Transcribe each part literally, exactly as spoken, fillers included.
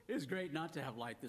It is great not to have light this.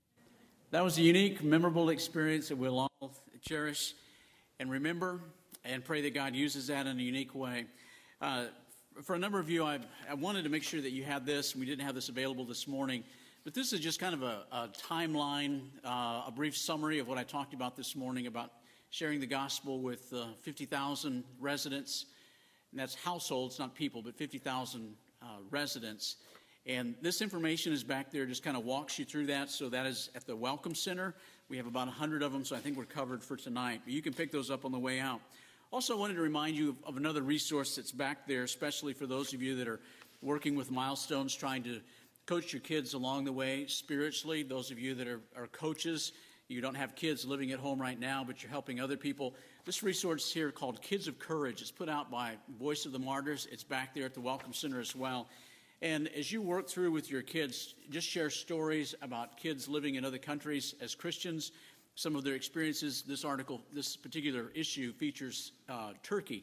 That was a unique, memorable experience that we'll all cherish and remember and pray that God uses that in a unique way. Uh, for a number of you, I, I wanted to make sure that you had this. We didn't have this available this morning, but this is just kind of a, a timeline, uh, a brief summary of what I talked about this morning about sharing the gospel with uh, fifty thousand residents. And that's households, not people, but fifty thousand uh, residents. And this information is back there, just kind of walks you through that. So that is at the Welcome Center. We have about one hundred of them, so I think we're covered for tonight. But you can pick those up on the way out. Also, I wanted to remind you of, of another resource that's back there, especially for those of you that are working with Milestones, trying to coach your kids along the way spiritually. Those of you that are, are coaches, you don't have kids living at home right now, but you're helping other people. This resource here called Kids of Courage. It's put out by Voice of the Martyrs. It's back there at the Welcome Center as well. And as you work through with your kids, just share stories about kids living in other countries as Christians, some of their experiences. This article, this particular issue features uh, Turkey.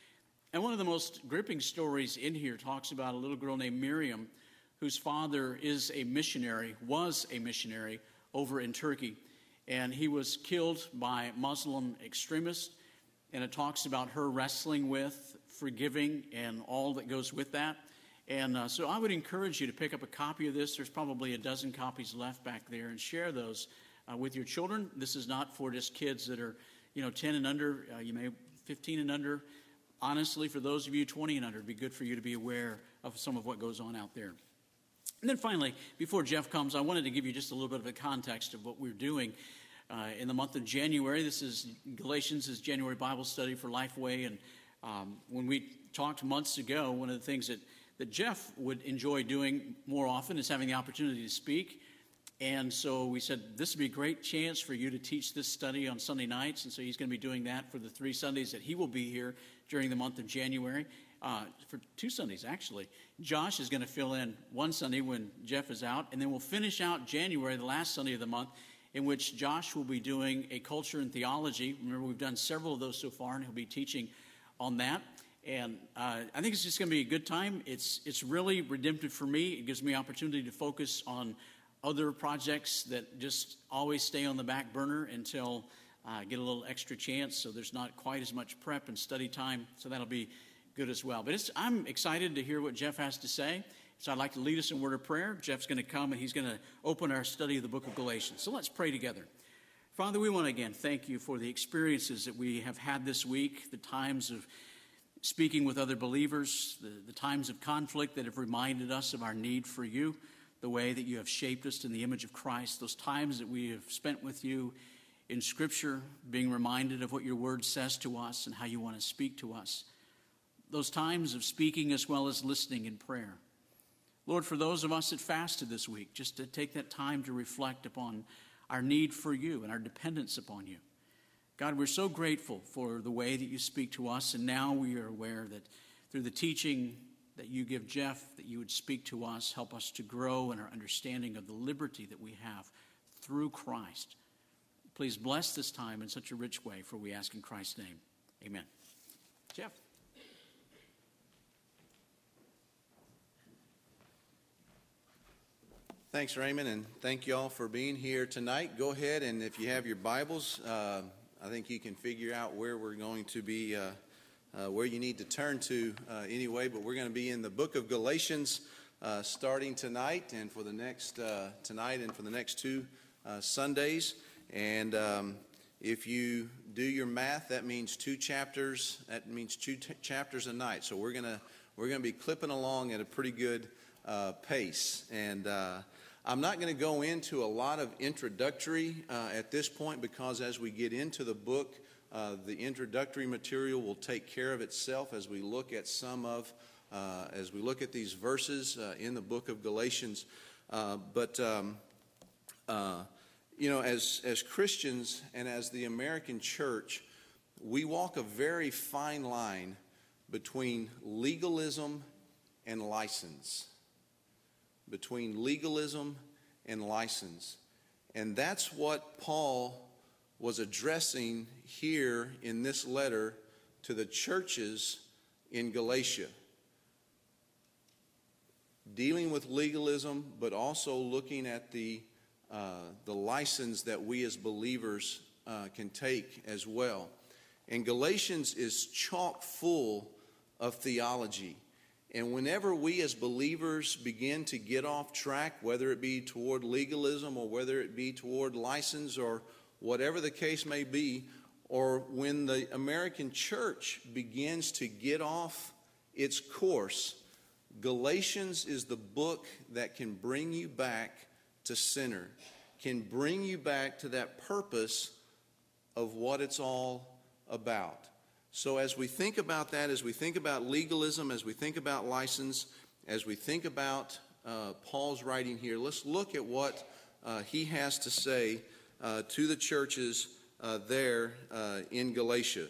And one of the most gripping stories in here talks about a little girl named Miriam, whose father is a missionary, was a missionary over in Turkey. And he was killed by Muslim extremists. And it talks about her wrestling with, forgiving, and all that goes with that. And uh, so I would encourage you to pick up a copy of this. There's probably a dozen copies left back there, and share those uh, with your children. This is not for just kids that are, you know, ten and under. Uh, you may fifteen and under. Honestly, for those of you twenty and under, it'd be good for you to be aware of some of what goes on out there. And then finally, before Jeff comes, I wanted to give you just a little bit of a context of what we're doing uh, in the month of January. This is Galatians, is January Bible study for Lifeway. And um, when we talked months ago, one of the things that that Jeff would enjoy doing more often is having the opportunity to speak. And so we said, this would be a great chance for you to teach this study on Sunday nights. And so he's going to be doing that for the three Sundays that he will be here during the month of January. Uh, for two Sundays, actually. Josh is going to fill in one Sunday when Jeff is out. And then we'll finish out January, the last Sunday of the month, in which Josh will be doing a culture and theology. Remember, we've done several of those so far, and he'll be teaching on that. And uh, I think it's just going to be a good time. It's it's really redemptive for me. It gives me opportunity to focus on other projects that just always stay on the back burner until I uh, get a little extra chance. So there's not quite as much prep and study time. So that'll be good as well. But it's, I'm excited to hear what Jeff has to say. So I'd like to lead us in a word of prayer. Jeff's going to come and he's going to open our study of the book of Galatians. So let's pray together. Father, we want to again thank you for the experiences that we have had this week, the times of speaking with other believers, the, the times of conflict that have reminded us of our need for you, the way that you have shaped us in the image of Christ, those times that we have spent with you in Scripture, being reminded of what your word says to us and how you want to speak to us, those times of speaking as well as listening in prayer. Lord, for those of us that fasted this week, just to take that time to reflect upon our need for you and our dependence upon you. God, we're so grateful for the way that you speak to us, and now we are aware that through the teaching that you give Jeff, that you would speak to us, help us to grow in our understanding of the liberty that we have through Christ. Please bless this time in such a rich way, for we ask in Christ's name. Amen. Jeff. Thanks, Raymond, and thank you all for being here tonight. Go ahead, and if you have your Bibles, uh, I think you can figure out where we're going to be, uh, uh, where you need to turn to uh, anyway. But we're going to be in the book of Galatians uh, starting tonight and for the next uh, tonight and for the next two uh, Sundays. And um, if you do your math, that means two chapters. That means two t- chapters a night. So we're gonna we're gonna be clipping along at a pretty good uh, pace. And uh, I'm not going to go into a lot of introductory uh, at this point, because as we get into the book, uh, the introductory material will take care of itself as we look at some of, uh, as we look at these verses uh, in the book of Galatians. Uh, but, um, uh, you know, as, as Christians and as the American church, we walk a very fine line between legalism and license. Between legalism and license. And that's what Paul was addressing here in this letter to the churches in Galatia. dealing with legalism, but also looking at the, uh, the license that we as believers uh, can take as well. And Galatians is chock full of theology. And whenever we as believers begin to get off track, whether it be toward legalism or whether it be toward license or whatever the case may be, or when the American church begins to get off its course, Galatians is the book that can bring you back to center, can bring you back to that purpose of what it's all about. So as we think about that, as we think about legalism, as we think about license, as we think about uh, Paul's writing here, let's look at what uh, he has to say uh, to the churches uh, there uh, in Galatia.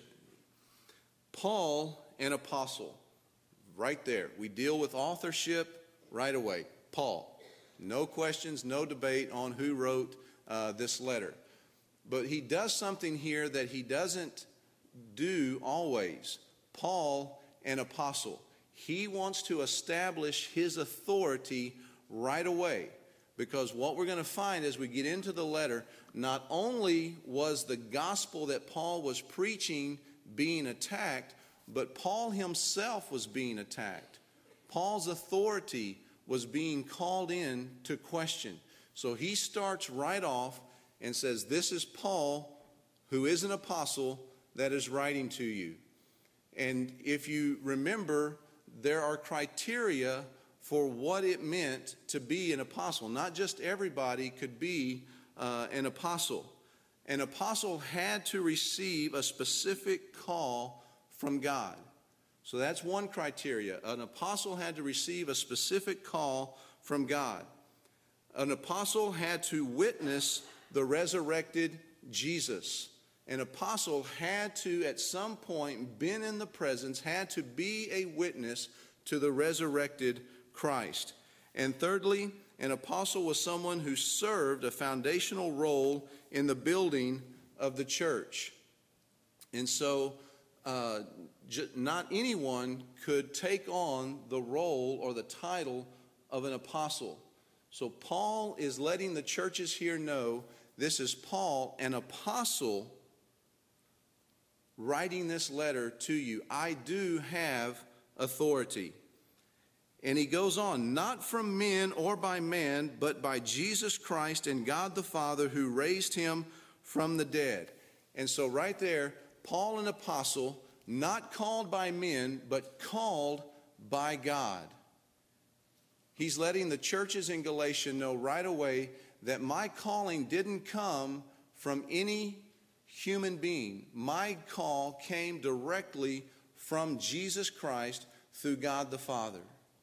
Paul, an apostle, right there. We deal with authorship right away. Paul. No questions, no debate on who wrote uh, this letter. But he does something here that he doesn't do always. Paul, an apostle. He wants to establish his authority right away. Because what we're going to find as we get into the letter, not only was the gospel that Paul was preaching being attacked, but Paul himself was being attacked. Paul's authority was being called in to question. So he starts right off and says, this is Paul, who is an apostle, that is writing to you. And if you remember, there are criteria for what it meant to be an apostle. Not just everybody could be uh, an apostle. An apostle had to receive a specific call from God. So that's one criteria. An apostle had to receive a specific call from God. An apostle had to witness the resurrected Jesus. An apostle had to, at some point, been in the presence, had to be a witness to the resurrected Christ. And thirdly, an apostle was someone who served a foundational role in the building of the church. And so, uh, j- not anyone could take on the role or the title of an apostle. So Paul is letting the churches here know, this is Paul, an apostle, writing this letter to you. I do have authority. And he goes on, not from men or by man, but by Jesus Christ and God the Father who raised him from the dead. And so right there, Paul, an apostle, not called by men, but called by God. He's letting the churches in Galatia know right away that my calling didn't come from any human being. My call came directly from Jesus Christ through God the Father.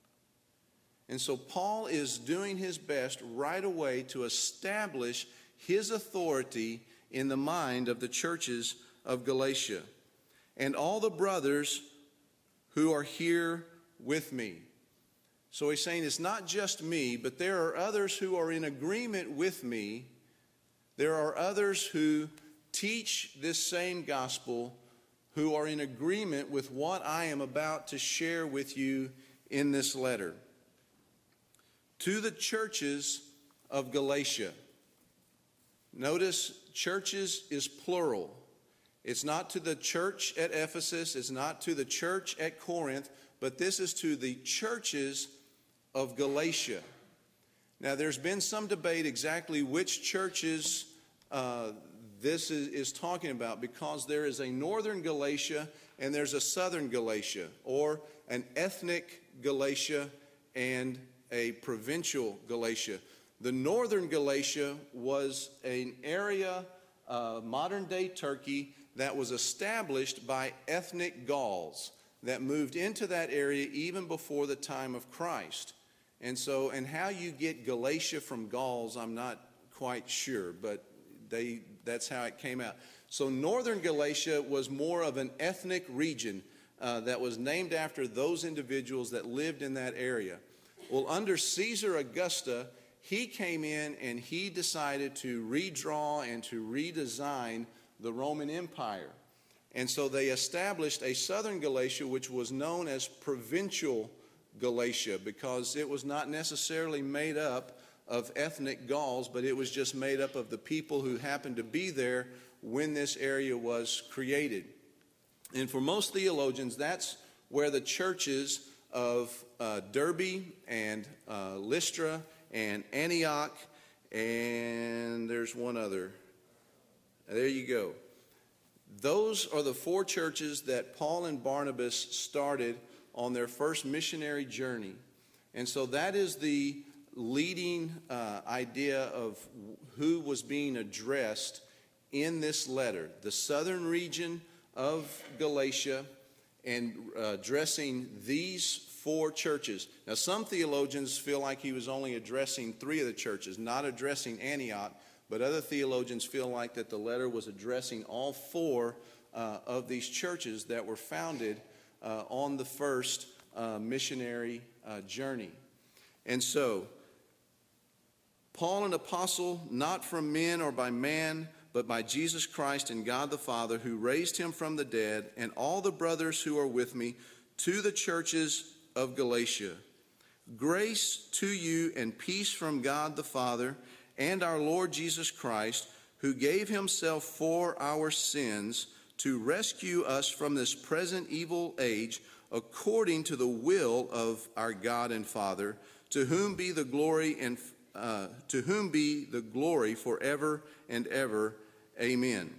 And so Paul is doing his best right away to establish his authority in the mind of the churches of Galatia. And all the brothers who are here with me. So he's saying it's not just me, but there are others who are in agreement with me. There are others who teach this same gospel, who are in agreement with what I am about to share with you in this letter. To the churches of Galatia. Notice, churches is plural. It's not to the church at Ephesus, it's not to the church at Corinth, but this is to the churches of Galatia. Now, there's been some debate exactly which churches uh, this is, is talking about, because there is a northern Galatia and there's a southern Galatia, or an ethnic Galatia and a provincial Galatia. The northern Galatia was an area, uh, modern-day Turkey, that was established by ethnic Gauls that moved into that area even before the time of Christ. And so, and how you get Galatia from Gauls, I'm not quite sure, but they that's how it came out. So northern Galatia was more of an ethnic region uh, that was named after those individuals that lived in that area. Well, under Caesar Augusta, he came in and he decided to redraw and to redesign the Roman Empire. And so they established a southern Galatia, which was known as provincial Galatia, because it was not necessarily made up of ethnic Gauls, but it was just made up of the people who happened to be there when this area was created. And for most theologians, that's where the churches of uh, Derbe and uh, Lystra and Antioch, and there's one other. There you go. Those are the four churches that Paul and Barnabas started on their first missionary journey. And so that is the leading uh, idea of who was being addressed in this letter. The southern region of Galatia, and uh, addressing these four churches. Now, some theologians feel like he was only addressing three of the churches, not addressing Antioch, but other theologians feel like that the letter was addressing all four uh, of these churches that were founded uh, on the first uh, missionary uh, journey. And so, Paul, an apostle, not from men or by man, but by Jesus Christ and God the Father, who raised him from the dead, and all the brothers who are with me, to the churches of Galatia. Grace to you and peace from God the Father and our Lord Jesus Christ, who gave himself for our sins to rescue us from this present evil age, according to the will of our God and Father, to whom be the glory and uh, to whom be the glory forever and ever. Amen.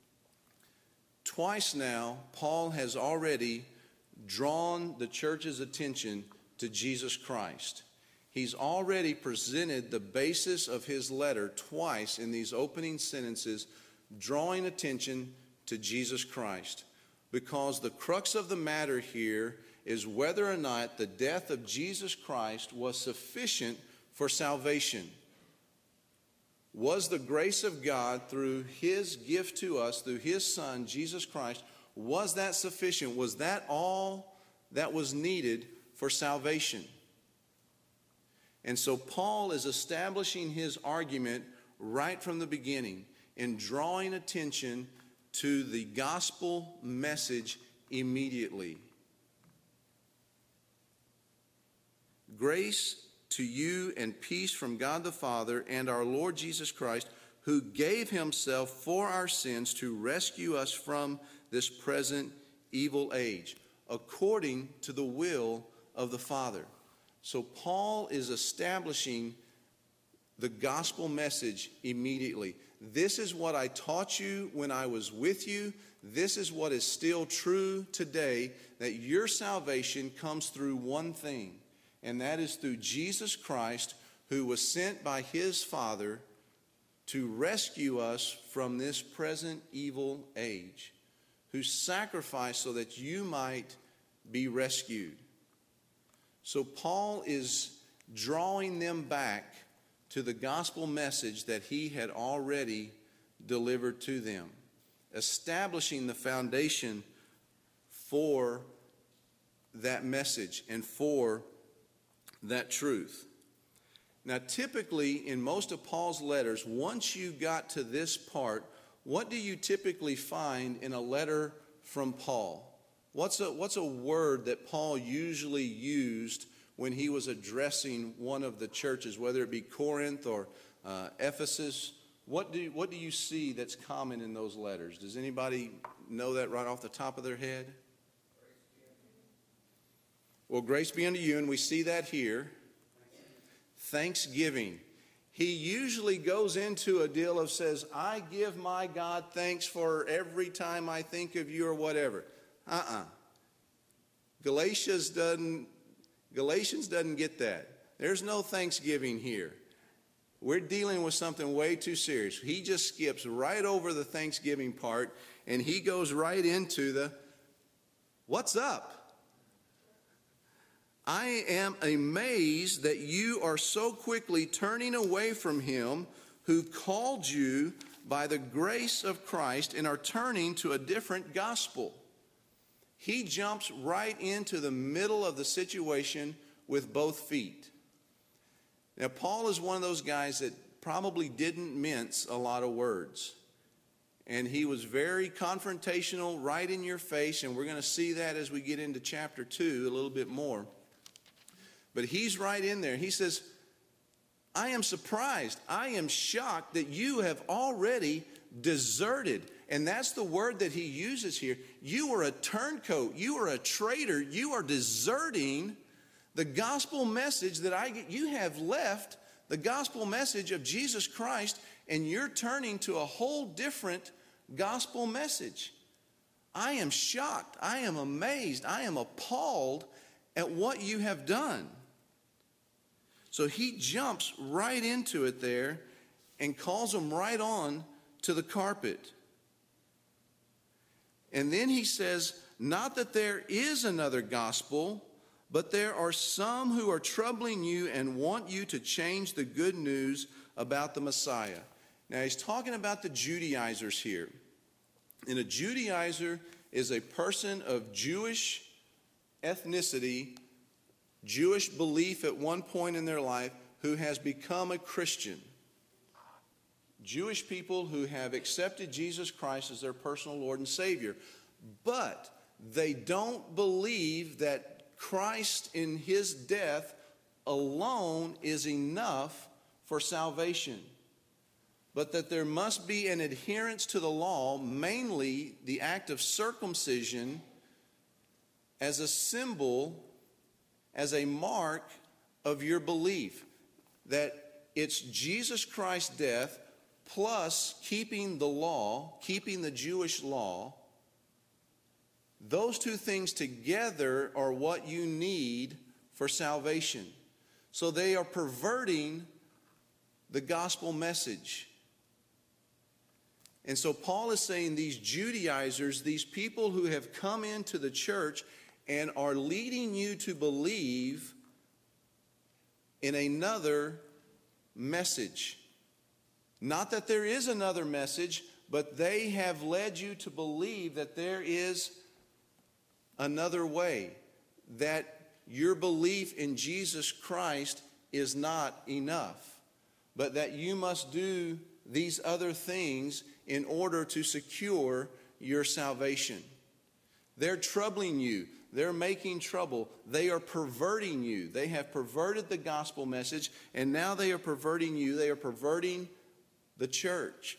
Twice now, Paul has already drawn the church's attention to Jesus Christ. He's already presented the basis of his letter twice in these opening sentences, drawing attention to Jesus Christ. Because the crux of the matter here is whether or not the death of Jesus Christ was sufficient for salvation. Was the grace of God through his gift to us, through his Son, Jesus Christ, was that sufficient? Was that all that was needed for salvation? And so Paul is establishing his argument right from the beginning and drawing attention to the gospel message immediately. Grace to you and peace from God the Father and our Lord Jesus Christ, who gave himself for our sins to rescue us from this present evil age, according to the will of the Father. So Paul is establishing the gospel message immediately. This is what I taught you when I was with you. This is what is still true today, that your salvation comes through one thing, and that is through Jesus Christ, who was sent by his Father to rescue us from this present evil age, who sacrificed so that you might be rescued. So Paul is drawing them back to the gospel message that he had already delivered to them, establishing the foundation for that message and for that truth. Now, typically, in most of Paul's letters, once you got to this part, what do you typically find in a letter from Paul? What's a, what's a word that Paul usually used when he was addressing one of the churches, whether it be Corinth or uh, Ephesus? What do, what do you see that's common in those letters? Does anybody know that right off the top of their head? Well, grace be unto you, and we see that here. Thanksgiving. He usually goes into a deal of says, I give my God thanks for every time I think of you or whatever. Uh-uh. Galatians doesn't, Galatians doesn't get that. There's no thanksgiving here. We're dealing with something way too serious. He just skips right over the thanksgiving part, and he goes right into the, what's up? I am amazed that you are so quickly turning away from him who called you by the grace of Christ and are turning to a different gospel. He jumps right into the middle of the situation with both feet. Now, Paul is one of those guys that probably didn't mince a lot of words. And he was very confrontational, right in your face, and we're going to see that as we get into chapter two a little bit more. But he's right in there. He says, I am surprised. I am shocked that you have already deserted. And that's the word that he uses here. You are a turncoat. You are a traitor. You are deserting the gospel message that I get. You have left the gospel message of Jesus Christ, and you're turning to a whole different gospel message. I am shocked. I am amazed. I am appalled at what you have done. So he jumps right into it there and calls them right on to the carpet. And then he says, not that there is another gospel, but there are some who are troubling you and want you to change the good news about the Messiah. Now he's talking about the Judaizers here. And a Judaizer is a person of Jewish ethnicity, Jewish belief at one point in their life, who has become a Christian. Jewish people who have accepted Jesus Christ as their personal Lord and Savior. But they don't believe that Christ in his death alone is enough for salvation, but that there must be an adherence to the law, mainly the act of circumcision, as a symbol, as a mark of your belief, that it's Jesus Christ's death plus keeping the law, keeping the Jewish law. Those two things together are what you need for salvation. So they are perverting the gospel message. And so Paul is saying these Judaizers, these people who have come into the church and are leading you to believe in another message. Not that there is another message, but they have led you to believe that there is another way, that your belief in Jesus Christ is not enough, but that you must do these other things in order to secure your salvation. They're troubling you. They're making trouble. They are perverting you. They have perverted the gospel message, and now they are perverting you. They are perverting the church.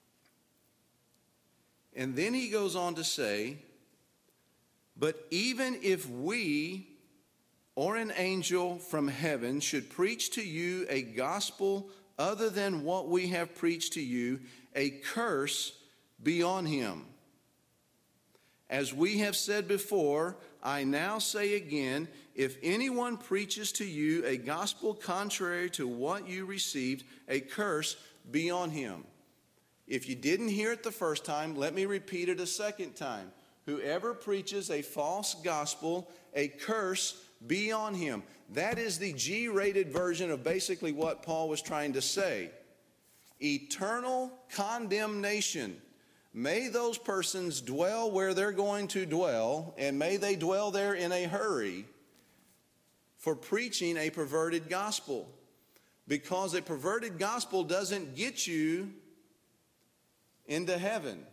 And then he goes on to say, but even if we or an angel from heaven should preach to you a gospel other than what we have preached to you, a curse be on him. As we have said before, I now say again, if anyone preaches to you a gospel contrary to what you received, a curse be on him. If you didn't hear it the first time, let me repeat it a second time. Whoever preaches a false gospel, a curse be on him. That is the G-rated version of basically what Paul was trying to say. Eternal condemnation. May those persons dwell where they're going to dwell, and may they dwell there in a hurry for preaching a perverted gospel. Because a perverted gospel doesn't get you into heaven.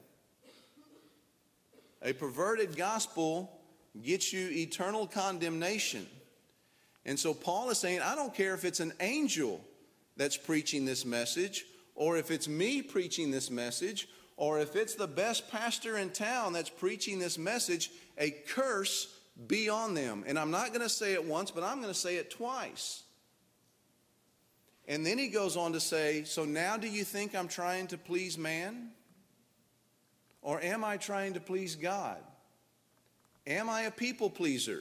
A perverted gospel gets you eternal condemnation. And so Paul is saying, I don't care if it's an angel that's preaching this message, or if it's me preaching this message, or if it's the best pastor in town that's preaching this message, a curse be on them. And I'm not going to say it once, but I'm going to say it twice. And then he goes on to say, so now do you think I'm trying to please man? Or am I trying to please God? Am I a people pleaser?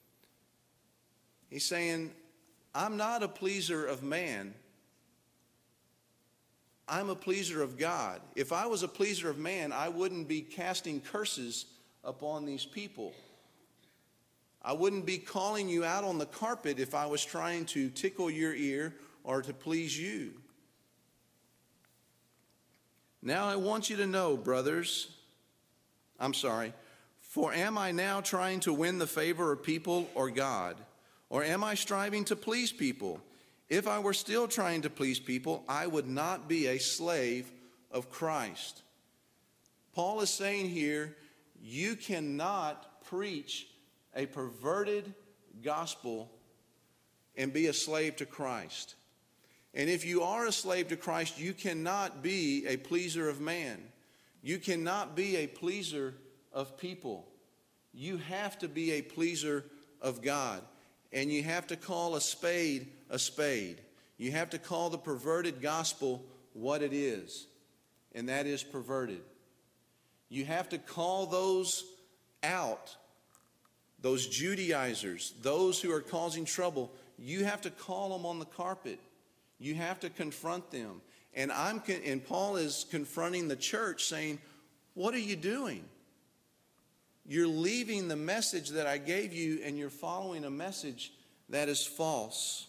He's saying, I'm not a pleaser of man. I'm a pleaser of God. If I was a pleaser of man, I wouldn't be casting curses upon these people. I wouldn't be calling you out on the carpet if I was trying to tickle your ear or to please you. Now I want you to know, brothers, I'm sorry, for am I now trying to win the favor of people or God? Or am I striving to please people? If I were still trying to please people, I would not be a slave of Christ. Paul is saying here, you cannot preach a perverted gospel and be a slave to Christ. And if you are a slave to Christ, you cannot be a pleaser of man. You cannot be a pleaser of people. You have to be a pleaser of God. And you have to call a spade a spade. You have to call the perverted gospel what it is, and that is perverted. You have to call those out, those Judaizers, those who are causing trouble. You have to call them on the carpet. You have to confront them. And I'm and Paul is confronting the church, saying, what are you doing? You're leaving the message that I gave you, and you're following a message that is false.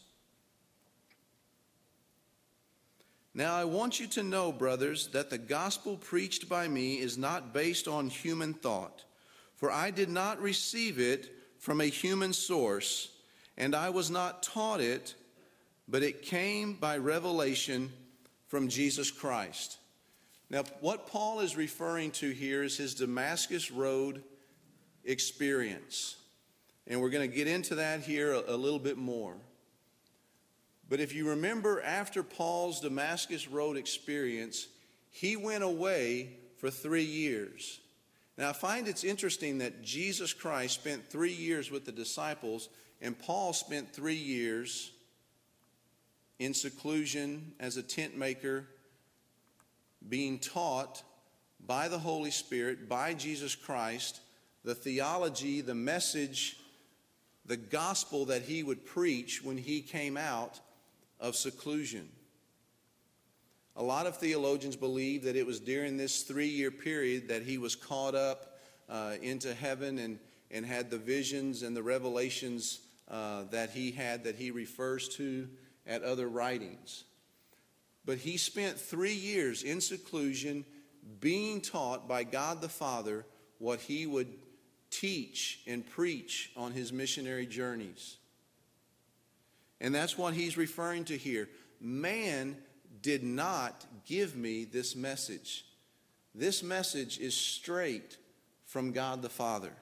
Now I want you to know, brothers, that the gospel preached by me is not based on human thought. For I did not receive it from a human source, and I was not taught it, but it came by revelation from Jesus Christ. Now, what Paul is referring to here is his Damascus Road experience. And we're going to get into that here a, a little bit more. But if you remember, after Paul's Damascus Road experience, he went away for three years. Now, I find it's interesting that Jesus Christ spent three years with the disciples, and Paul spent three years in seclusion as a tent maker, being taught by the Holy Spirit, by Jesus Christ, the theology, the message, the gospel that he would preach when he came out of seclusion. A lot of theologians believe that it was during this three-year period that he was caught up uh, into heaven and, and had the visions and the revelations uh, that he had that he refers to at other writings. But he spent three years in seclusion being taught by God the Father what he would teach and preach on his missionary journeys. And that's what he's referring to here. Man did not give me this message. This message is straight from God the Father.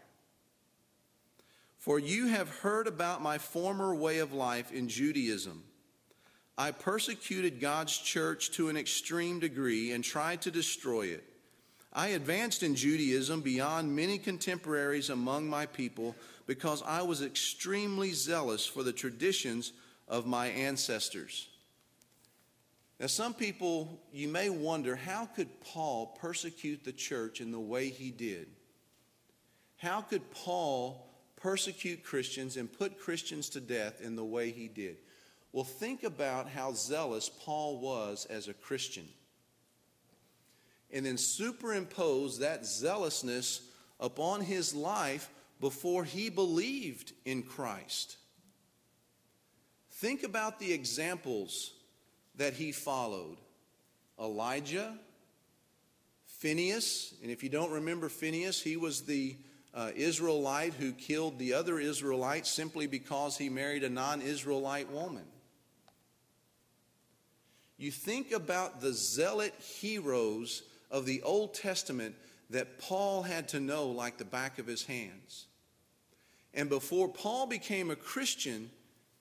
For you have heard about my former way of life in Judaism. I persecuted God's church to an extreme degree and tried to destroy it. I advanced in Judaism beyond many contemporaries among my people because I was extremely zealous for the traditions of my ancestors. Now, some people, you may wonder, how could Paul persecute the church in the way he did? How could Paul persecute Christians and put Christians to death in the way he did? Well, think about how zealous Paul was as a Christian. And then superimpose that zealousness upon his life before he believed in Christ. Think about the examples that he followed. Elijah, Phinehas, and if you don't remember Phinehas, he was the uh, Israelite who killed the other Israelites simply because he married a non-Israelite woman. You think about the zealot heroes of the Old Testament that Paul had to know like the back of his hands. And before Paul became a Christian,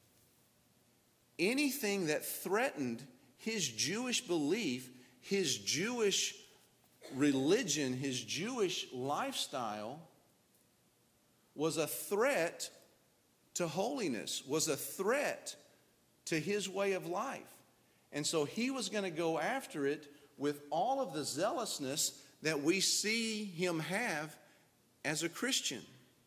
anything that threatened his Jewish belief, his Jewish religion, his Jewish lifestyle was a threat to holiness, was a threat to his way of life. And so he was going to go after it with all of the zealousness that we see him have as a Christian.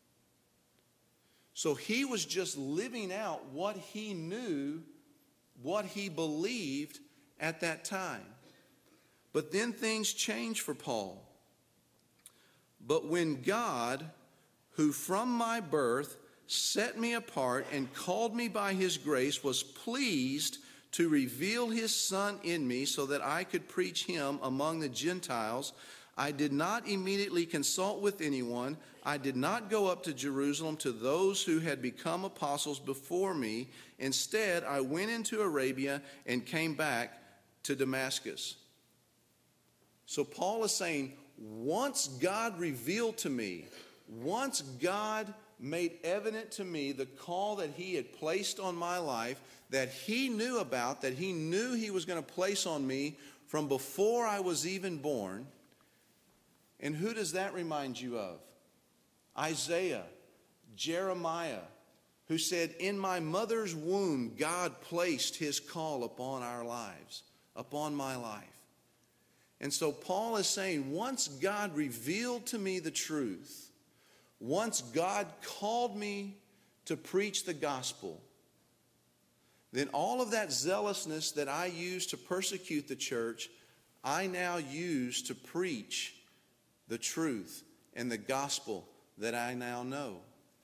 So he was just living out what he knew, what he believed at that time. But then things changed for Paul. But when God, who from my birth set me apart and called me by his grace, was pleased to reveal his Son in me so that I could preach him among the Gentiles, I did not immediately consult with anyone. I did not go up to Jerusalem to those who had become apostles before me. Instead, I went into Arabia and came back to Damascus. So Paul is saying, once God revealed to me, once God made evident to me the call that he had placed on my life, that he knew about, that he knew he was going to place on me from before I was even born. And who does that remind you of? Isaiah, Jeremiah, who said, in my mother's womb, God placed his call upon our lives, upon my life. And so Paul is saying, once God revealed to me the truth, once God called me to preach the gospel, then all of that zealousness that I used to persecute the church, I now use to preach the truth and the gospel that I now know.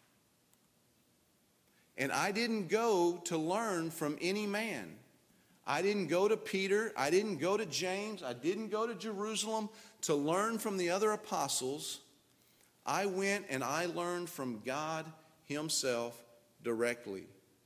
And I didn't go to learn from any man. I didn't go to Peter. I didn't go to James. I didn't go to Jerusalem to learn from the other apostles. I went and I learned from God himself directly.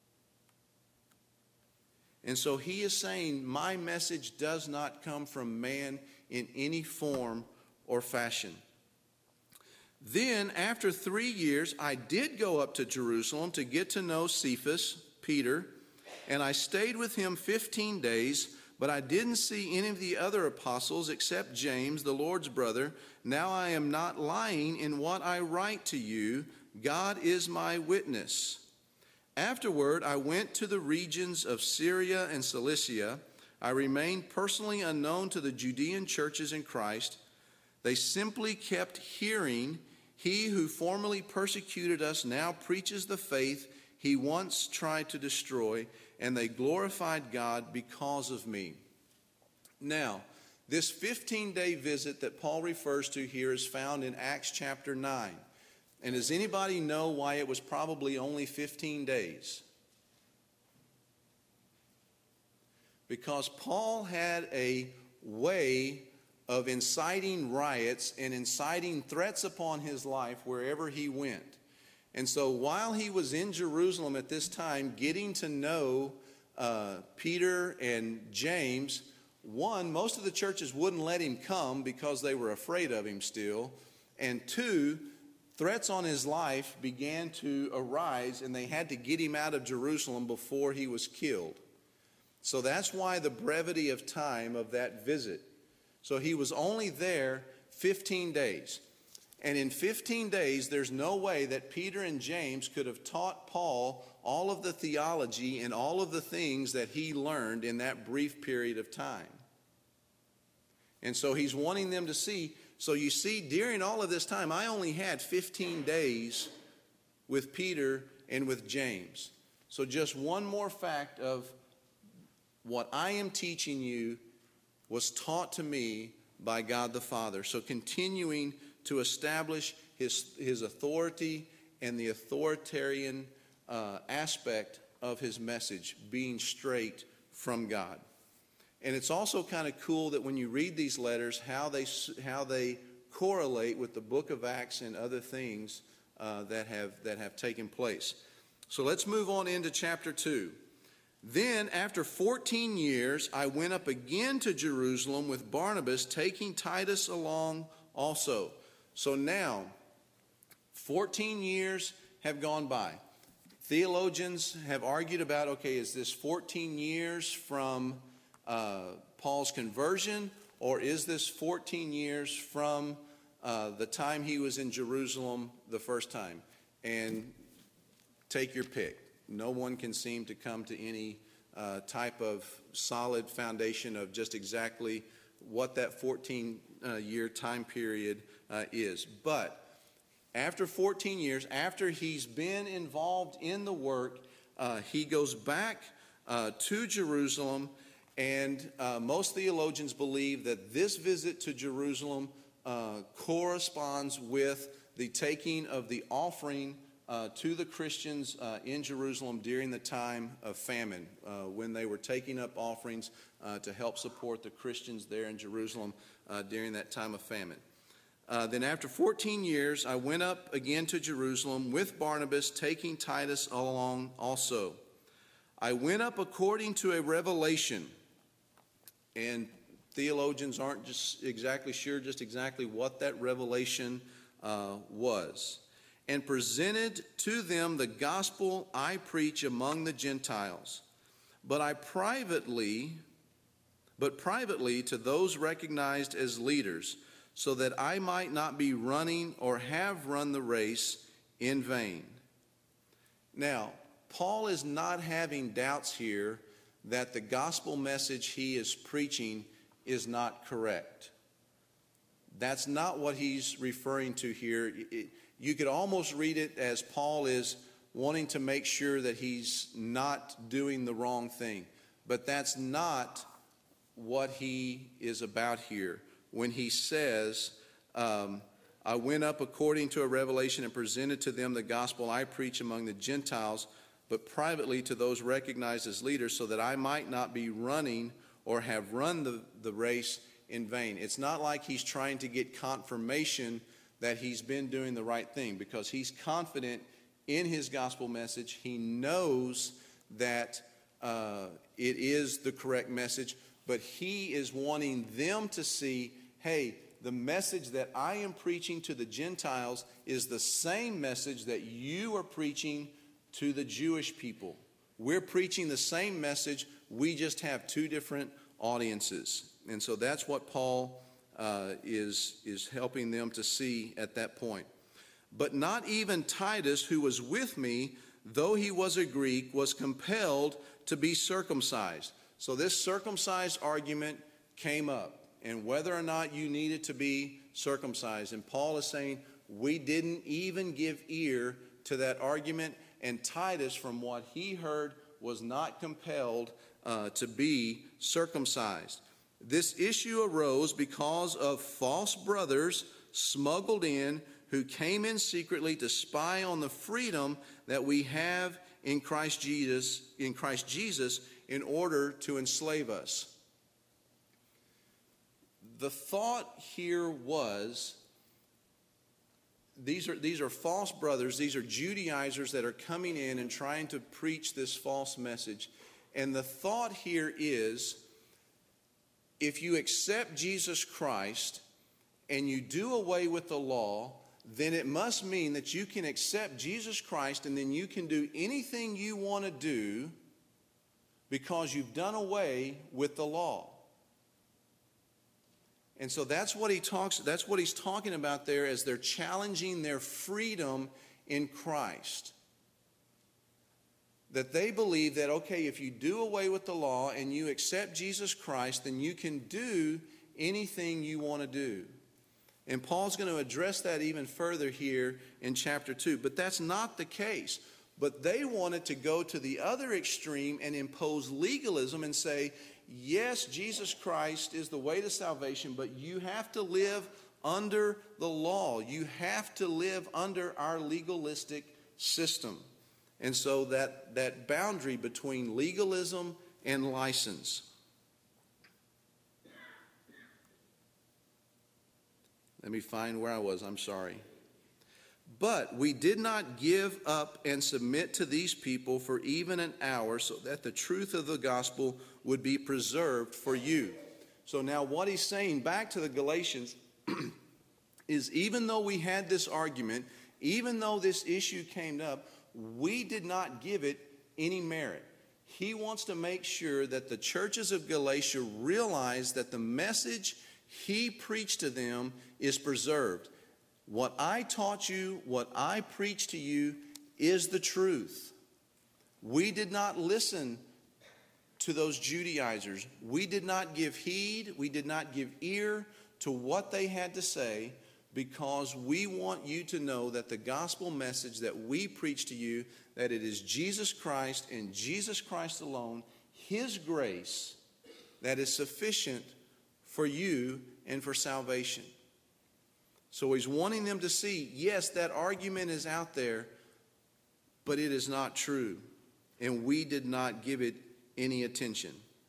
And so he is saying, my message does not come from man in any form or fashion. Then, after three years, I did go up to Jerusalem to get to know Cephas, Peter, and I stayed with him fifteen days, but I didn't see any of the other apostles except James, the Lord's brother. Now I am not lying in what I write to you. God is my witness. Afterward, I went to the regions of Syria and Cilicia. I remained personally unknown to the Judean churches in Christ. They simply kept hearing, he who formerly persecuted us now preaches the faith he once tried to destroy, and they glorified God because of me. Now, this fifteen-day visit that Paul refers to here is found in Acts chapter nine. And does anybody know why it was probably only fifteen days? Because Paul had a way of inciting riots and inciting threats upon his life wherever he went. And so while he was in Jerusalem at this time, getting to know uh, Peter and James, one, most of the churches wouldn't let him come because they were afraid of him still. And two, threats on his life began to arise, and they had to get him out of Jerusalem before he was killed. So that's why the brevity of time of that visit. So he was only there fifteen days. And in fifteen days, there's no way that Peter and James could have taught Paul all of the theology and all of the things that he learned in that brief period of time. And so he's wanting them to see. So you see, during all of this time, I only had fifteen days with Peter and with James. So just one more fact of what I am teaching you was taught to me by God the Father. So continuing to establish his, his authority and the authoritarian uh, aspect of his message, being straight from God. And it's also kind of cool that when you read these letters, how they how they correlate with the book of Acts and other things uh, that have that have taken place. So let's move on into chapter two. Then, after fourteen years, I went up again to Jerusalem with Barnabas, taking Titus along also. So now, fourteen years have gone by. Theologians have argued about, okay, is this fourteen years from uh, Paul's conversion, or is this fourteen years from uh, the time he was in Jerusalem the first time? And take your pick. No one can seem to come to any uh, type of solid foundation of just exactly what that fourteen-year time period uh, is. But after fourteen years, after he's been involved in the work, uh, he goes back uh, to Jerusalem, and uh, most theologians believe that this visit to Jerusalem uh, corresponds with the taking of the offering Uh, to the Christians uh, in Jerusalem during the time of famine, uh, when they were taking up offerings uh, to help support the Christians there in Jerusalem uh, during that time of famine. Uh, then after fourteen years, I went up again to Jerusalem with Barnabas, taking Titus along also. I went up according to a revelation, and theologians aren't just exactly sure just exactly what that revelation uh, was. and presented to them the gospel I preach among the Gentiles. But I privately, but privately to those recognized as leaders, so that I might not be running or have run the race in vain. Now, Paul is not having doubts here that the gospel message he is preaching is not correct. That's not what he's referring to here. It, you could almost read it as Paul is wanting to make sure that he's not doing the wrong thing. But that's not what he is about here when he says, um, I went up according to a revelation and presented to them the gospel I preach among the Gentiles, but privately to those recognized as leaders, so that I might not be running or have run the, the race in vain. It's not like he's trying to get confirmation that he's been doing the right thing, because he's confident in his gospel message. He knows that uh, it is the correct message, but he is wanting them to see, hey, the message that I am preaching to the Gentiles is the same message that you are preaching to the Jewish people. We're preaching the same message. We just have two different audiences. And so that's what Paul uh, is, is helping them to see at that point. But not even Titus, who was with me, though he was a Greek, was compelled to be circumcised. So this circumcised argument came up, and whether or not you needed to be circumcised. And Paul is saying, we didn't even give ear to that argument, and Titus, from what he heard, was not compelled uh, to be circumcised. This issue arose because of false brothers smuggled in, who came in secretly to spy on the freedom that we have in Christ Jesus, in Christ Jesus, in order to enslave us. The thought here was, these are, these are false brothers, these are Judaizers that are coming in and trying to preach this false message. And the thought here is, if you accept Jesus Christ and you do away with the law, then it must mean that you can accept Jesus Christ and then you can do anything you want to do because you've done away with the law. And so that's what he talks, that's what he's talking about there as they're challenging their freedom in Christ. That they believe that, okay, if you do away with the law and you accept Jesus Christ, then you can do anything you want to do. And Paul's going to address that even further here in chapter two. But that's not the case. But they wanted to go to the other extreme and impose legalism and say, yes, Jesus Christ is the way to salvation, but you have to live under the law. You have to live under our legalistic system. And so that, that boundary between legalism and license. Let me find where I was. I'm sorry. But we did not give up and submit to these people for even an hour, so that the truth of the gospel would be preserved for you. So now what he's saying back to the Galatians is, even though we had this argument, even though this issue came up, we did not give it any merit. He wants to make sure that the churches of Galatia realize that the message he preached to them is preserved. What I taught you, what I preached to you, is the truth. We did not listen to those Judaizers. We did not give heed, we did not give ear to what they had to say, because we want you to know that the gospel message that we preach to you, that it is Jesus Christ and Jesus Christ alone, His grace, that is sufficient for you and for salvation. So he's wanting them to see, yes, that argument is out there, but it is not true. And we did not give it any attention.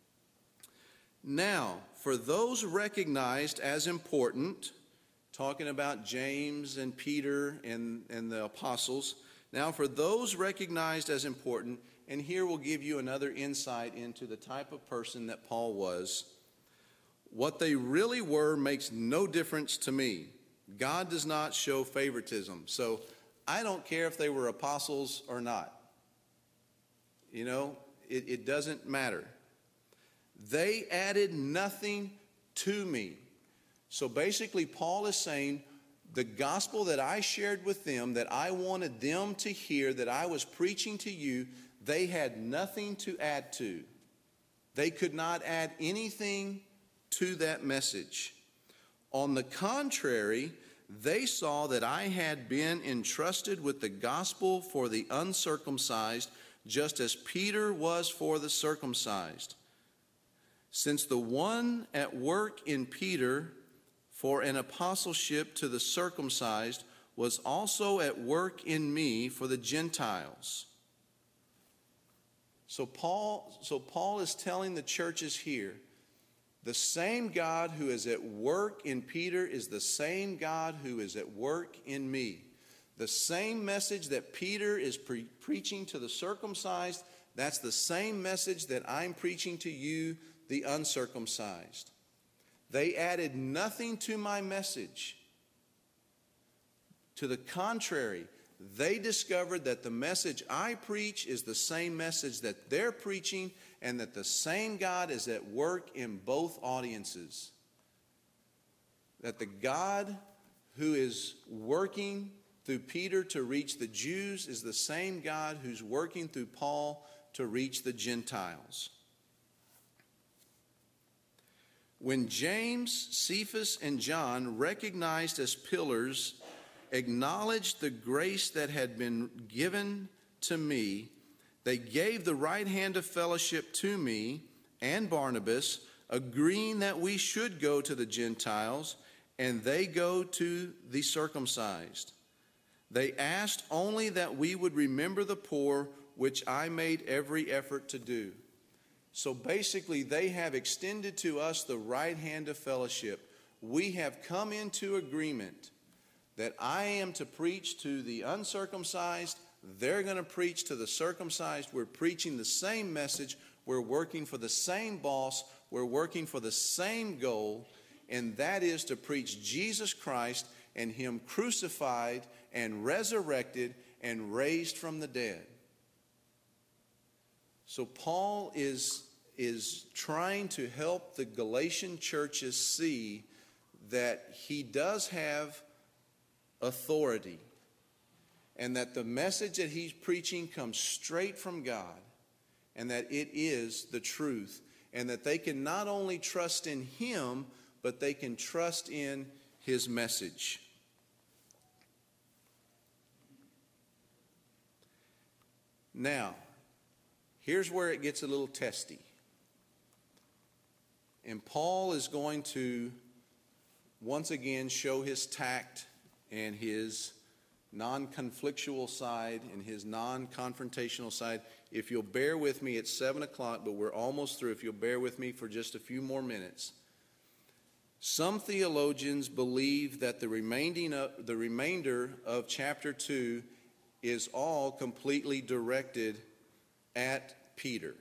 Now, for those recognized as important, talking about James and Peter and, and the apostles, now for those recognized as important, and here we'll give you another insight into the type of person that Paul was. What they really were makes no difference to me. God does not show favoritism. So I don't care if they were apostles or not. You know, it, it doesn't matter. They added nothing to me. So basically, Paul is saying the gospel that I shared with them, that I wanted them to hear, that I was preaching to you, they had nothing to add to. They could not add anything to that message. On the contrary, they saw that I had been entrusted with the gospel for the uncircumcised, just as Peter was for the circumcised. Since the one at work in Peter for an apostleship to the circumcised was also at work in me for the Gentiles. So Paul, so Paul is telling the churches here, the same God who is at work in Peter is the same God who is at work in me. The same message that Peter is pre- preaching to the circumcised, that's the same message that I'm preaching to you, the uncircumcised. They added nothing to my message. To the contrary, they discovered that the message I preach is the same message that they're preaching, and that the same God is at work in both audiences. That the God who is working through Peter to reach the Jews is the same God who's working through Paul to reach the Gentiles. When James, Cephas, and John, recognized as pillars, acknowledged the grace that had been given to me, they gave the right hand of fellowship to me and Barnabas, agreeing that we should go to the Gentiles, and they go to the circumcised. They asked only that we would remember the poor, which I made every effort to do. So basically, they have extended to us the right hand of fellowship. We have come into agreement that I am to preach to the uncircumcised, they're going to preach to the circumcised. We're preaching the same message. We're working for the same boss. We're working for the same goal, and that is to preach Jesus Christ and Him crucified and resurrected and raised from the dead. So Paul is, is trying to help the Galatian churches see that he does have authority, and that the message that he's preaching comes straight from God, and that it is the truth, and that they can not only trust in Him, but they can trust in His message. Now, here's where it gets a little testy. And Paul is going to once again show his tact and his non-conflictual side and his non-confrontational side. If you'll bear with me, it's seven o'clock, but we're almost through. If you'll bear with me for just a few more minutes. Some theologians believe that the remaining of, the remainder of chapter two is all completely directed at Peter.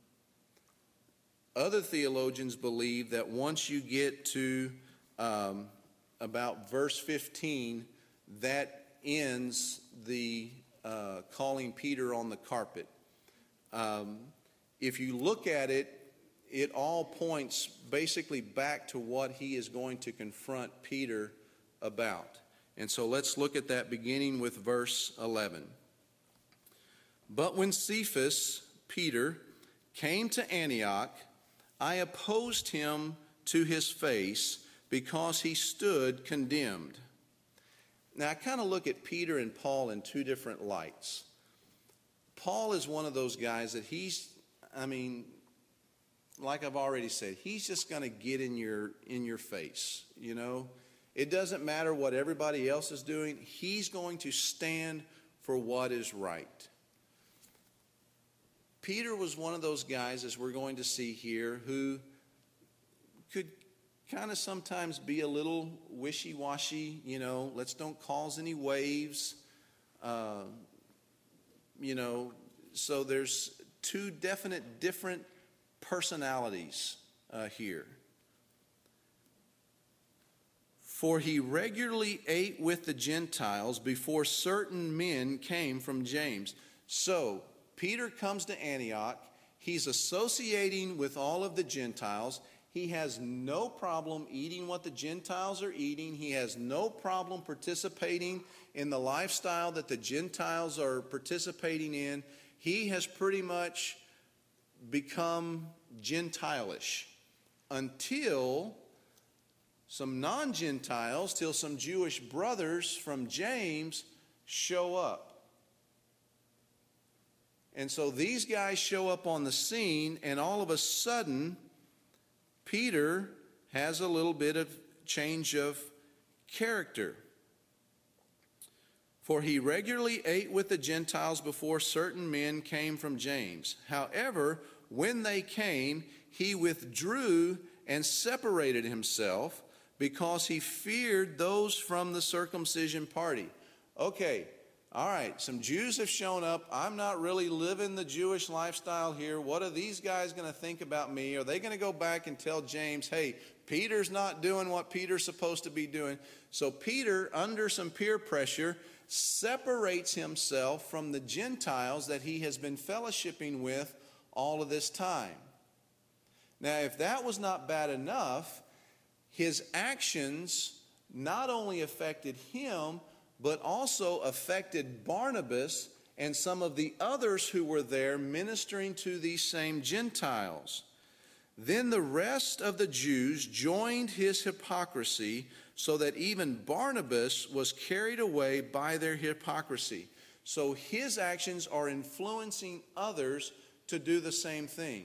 Other theologians believe that once you get to um, about verse fifteen, that ends the uh, calling Peter on the carpet. Um, if you look at it, it all points basically back to what he is going to confront Peter about. And so let's look at that beginning with verse eleven. But when Cephas, Peter, came to Antioch, I opposed him to his face because he stood condemned. Now, I kind of look at Peter and Paul in two different lights. Paul is one of those guys that he's, I mean, like I've already said, he's just going to get in your in your face, you know. It doesn't matter what everybody else is doing. He's going to stand for what is right. Peter was one of those guys, as we're going to see here, who could kind of sometimes be a little wishy-washy, you know, let's don't cause any waves, uh, you know. So there's two definite different personalities uh, here. For he regularly ate with the Gentiles before certain men came from James. So, Peter comes to Antioch. He's associating with all of the Gentiles. He has no problem eating what the Gentiles are eating. He has no problem participating in the lifestyle that the Gentiles are participating in. He has pretty much become Gentile-ish until some non-Gentiles, till some Jewish brothers from James show up. And so these guys show up on the scene, and all of a sudden, Peter has a little bit of change of character. For he regularly ate with the Gentiles before certain men came from James. However, when they came, he withdrew and separated himself because he feared those from the circumcision party. Okay, all right, some Jews have shown up. I'm not really living the Jewish lifestyle here. What are these guys going to think about me? Are they going to go back and tell James, hey, Peter's not doing what Peter's supposed to be doing? So Peter, under some peer pressure, separates himself from the Gentiles that he has been fellowshipping with all of this time. Now, if that was not bad enough, his actions not only affected him, but also affected Barnabas and some of the others who were there ministering to these same Gentiles. Then the rest of the Jews joined his hypocrisy, so that even Barnabas was carried away by their hypocrisy. So his actions are influencing others to do the same thing.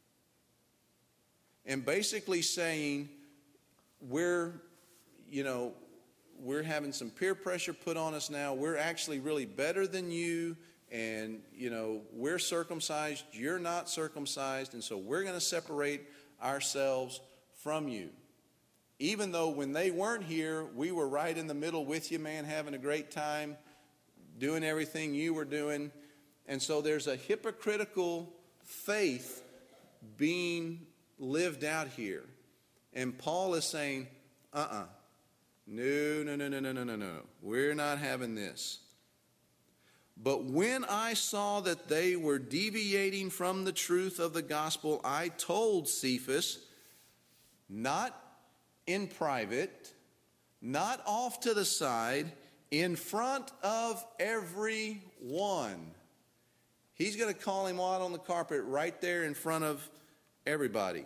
And basically saying, we're, you know, we're having some peer pressure put on us now. We're actually really better than you. And, you know, we're circumcised. You're not circumcised. And so we're going to separate ourselves from you. Even though when they weren't here, we were right in the middle with you, man, having a great time, doing everything you were doing. And so there's a hypocritical faith being lived out here. And Paul is saying, uh-uh. No, no, no, no, no, no, no, no. We're not having this. But when I saw that they were deviating from the truth of the gospel, I told Cephas, not in private, not off to the side, in front of everyone. He's going to call him out on the carpet right there in front of everybody.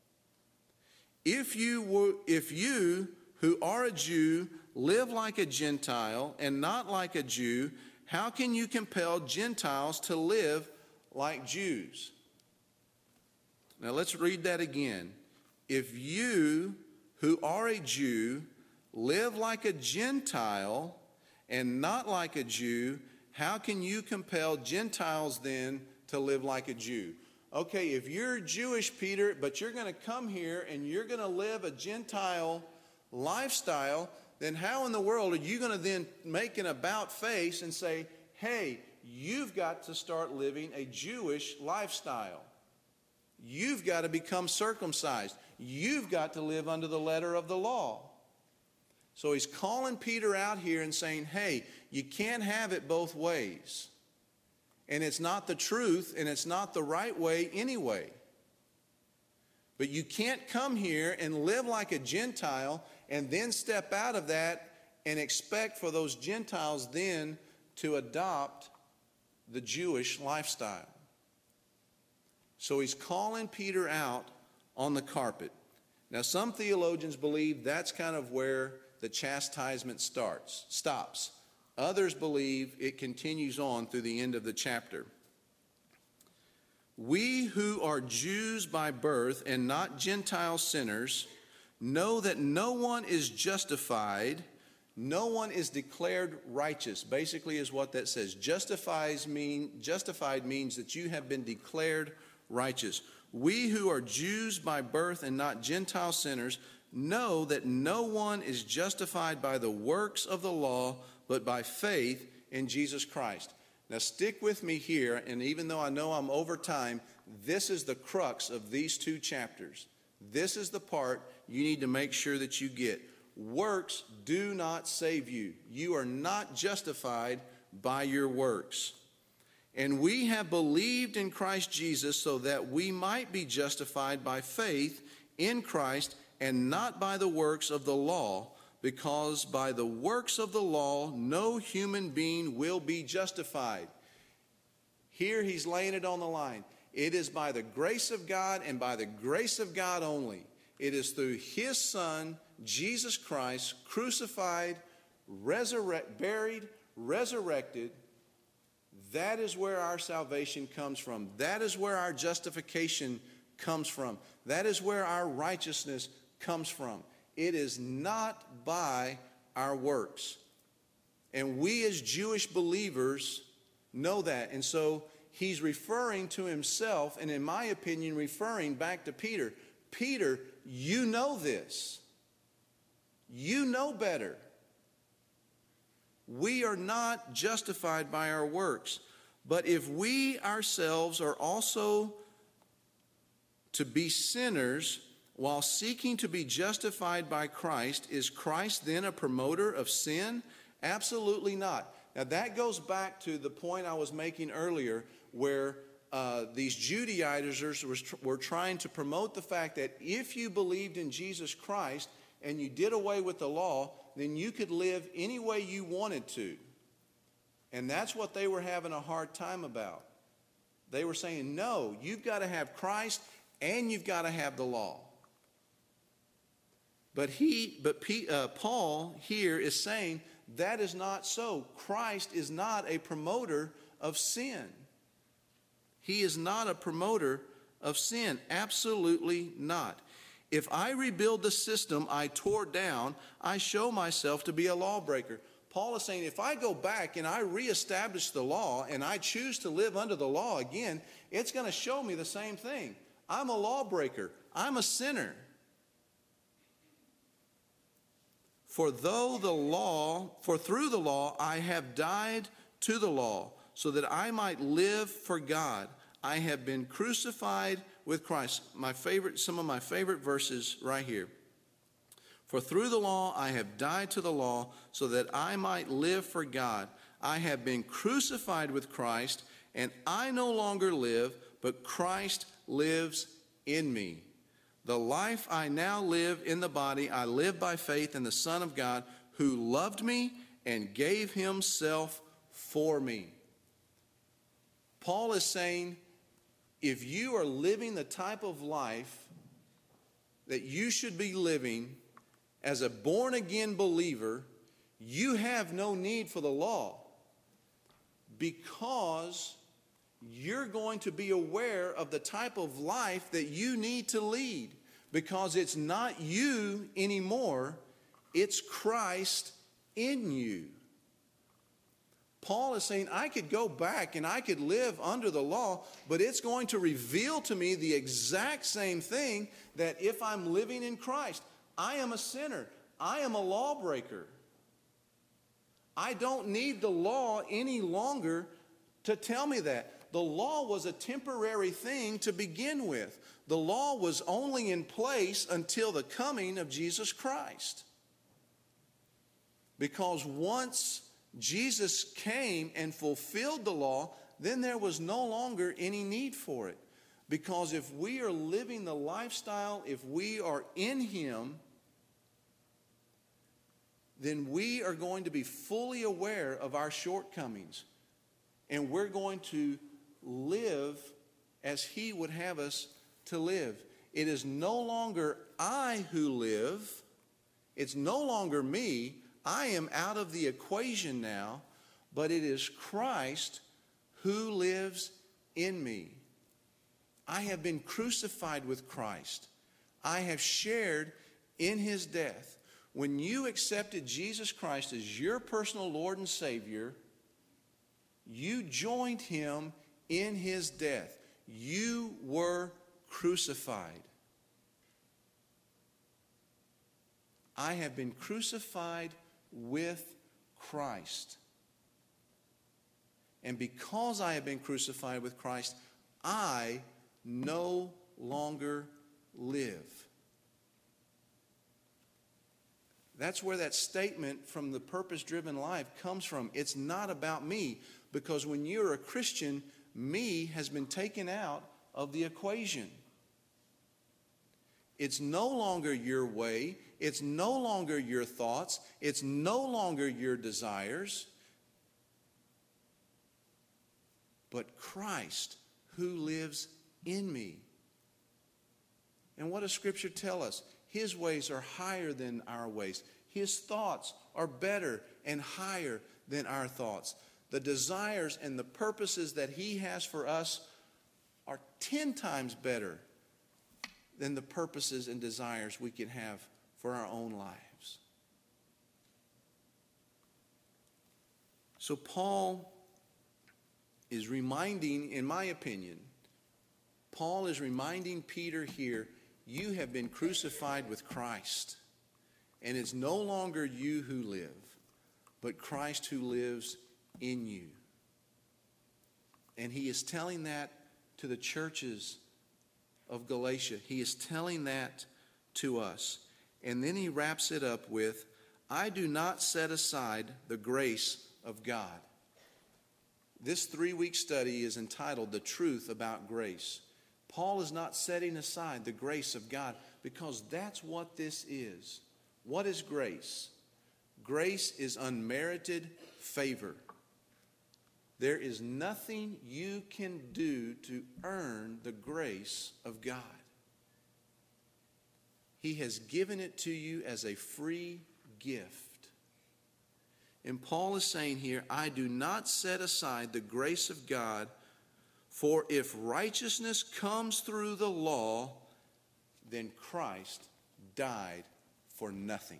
If you were, if you who are a Jew live like a Gentile and not like a Jew, how can you compel Gentiles to live like Jews? Now let's read that again. If you who are a Jew live like a Gentile and not like a Jew, how can you compel Gentiles then to live like a Jew? Okay, if you're Jewish, Peter, but you're going to come here and you're going to live a Gentile lifestyle, then how in the world are you going to then make an about face and say, hey, you've got to start living a Jewish lifestyle. You've got to become circumcised. You've got to live under the letter of the law. So he's calling Peter out here and saying, hey, you can't have it both ways. And it's not the truth, and it's not the right way anyway. But you can't come here and live like a Gentile and then step out of that and expect for those Gentiles then to adopt the Jewish lifestyle. So he's calling Peter out on the carpet. Now, some theologians believe that's kind of where the chastisement starts, stops. Others believe it continues on through the end of the chapter. We who are Jews by birth and not Gentile sinners know that no one is justified, no one is declared righteous, basically is what that says. Justifies mean, justified means that you have been declared righteous. We who are Jews by birth and not Gentile sinners know that no one is justified by the works of the law, but by faith in Jesus Christ. Now stick with me here, and even though I know I'm over time, this is the crux of these two chapters. This is the part you need to make sure that you get. works do not save you. You are not justified by your works. And we have believed in Christ Jesus so that we might be justified by faith in Christ and not by the works of the law, because by the works of the law no human being will be justified. Here he's laying it on the line. It is by the grace of God and by the grace of God only. It is through his Son, Jesus Christ, crucified, resurrect, buried, resurrected. That is where our salvation comes from. That is where our justification comes from. That is where our righteousness comes from. It is not by our works. And we as Jewish believers know that. And so he's referring to himself, and in my opinion, referring back to Peter. Peter, you know this. You know better. We are not justified by our works. But if we ourselves are also to be sinners while seeking to be justified by Christ, is Christ then a promoter of sin? Absolutely not. Now that goes back to the point I was making earlier, where uh, these Judaizers were, were trying to promote the fact that if you believed in Jesus Christ and you did away with the law, then you could live any way you wanted to. And that's what they were having a hard time about. They were saying, no, you've got to have Christ and you've got to have the law. But he, but P, uh, Paul here is saying that is not so. Christ is not a promoter of sin. He is not a promoter of sin. Absolutely not. If I rebuild the system I tore down, I show myself to be a lawbreaker. Paul is saying, if I go back and I reestablish the law and I choose to live under the law again, it's going to show me the same thing. I'm a lawbreaker. I'm a sinner. For though the law, for through the law I have died to the law, so that I might live for God. I have been crucified with Christ. My favorite, some of my favorite verses right here. For through the law I have died to the law, so that I might live for God. I have been crucified with Christ, and I no longer live, but Christ lives in me. The life I now live in the body, I live by faith in the Son of God, who loved me and gave himself for me. Paul is saying, if you are living the type of life that you should be living as a born-again believer, you have no need for the law, because you're going to be aware of the type of life that you need to lead, because it's not you anymore, it's Christ in you. Paul is saying, I could go back and I could live under the law, but it's going to reveal to me the exact same thing, that if I'm living in Christ, I am a sinner. I am a lawbreaker. I don't need the law any longer to tell me that. The law was a temporary thing to begin with. The law was only in place until the coming of Jesus Christ. Because once Jesus came and fulfilled the law, then there was no longer any need for it. Because if we are living the lifestyle, if we are in Him, then we are going to be fully aware of our shortcomings. And we're going to live as He would have us to live. It is no longer I who live. It's no longer me. I am out of the equation now, but it is Christ who lives in me. I have been crucified with Christ. I have shared in His death. When you accepted Jesus Christ as your personal Lord and Savior, you joined Him in His death. You were crucified. I have been crucified with Christ. And because I have been crucified with Christ, I no longer live. That's where that statement from the purpose-driven life comes from. It's not about me, because when you're a Christian, me has been taken out of the equation. It's no longer your way. It's no longer your thoughts. It's no longer your desires. But Christ who lives in me. And what does Scripture tell us? His ways are higher than our ways. His thoughts are better and higher than our thoughts. The desires and the purposes that He has for us are ten times better than the purposes and desires we can have for our own lives. So Paul is reminding, in my opinion, Paul is reminding Peter here, you have been crucified with Christ. And it's no longer you who live, but Christ who lives in you. And he is telling that to the churches of Galatia. He is telling that to us. And then he wraps it up with, I do not set aside the grace of God. This three-week study is entitled The Truth About Grace. Paul is not setting aside the grace of God, because that's what this is. What is grace? Grace is unmerited favor. There is nothing you can do to earn the grace of God. He has given it to you as a free gift. And Paul is saying here, I do not set aside the grace of God, for if righteousness comes through the law, then Christ died for nothing.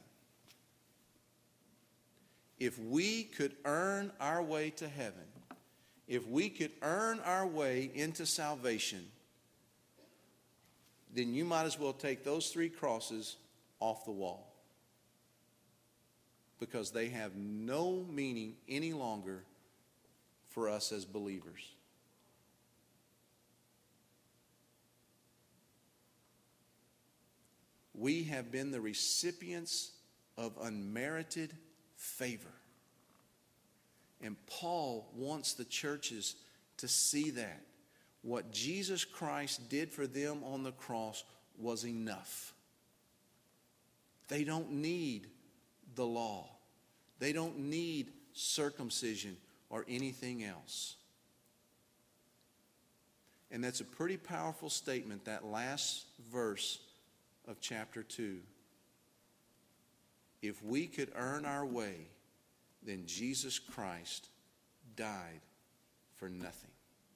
If we could earn our way to heaven, if we could earn our way into salvation, then you might as well take those three crosses off the wall, because they have no meaning any longer for us as believers. We have been the recipients of unmerited favor. And Paul wants the churches to see that. What Jesus Christ did for them on the cross was enough. They don't need the law. They don't need circumcision or anything else. And that's a pretty powerful statement, that last verse of chapter two. If we could earn our way, then Jesus Christ died for nothing.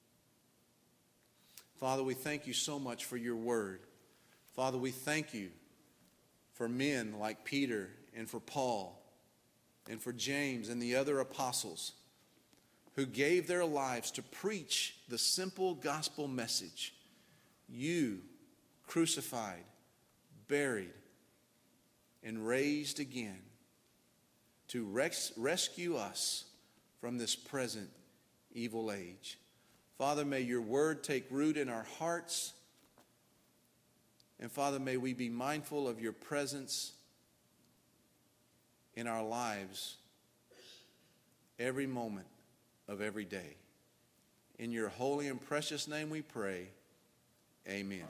Father, we thank you so much for your word. Father, we thank you for men like Peter and for Paul and for James and the other apostles who gave their lives to preach the simple gospel message. You crucified, buried, and raised again to res- rescue us from this present evil age. Father, may your word take root in our hearts. And Father, may we be mindful of your presence in our lives every moment of every day. In your holy and precious name we pray. Amen.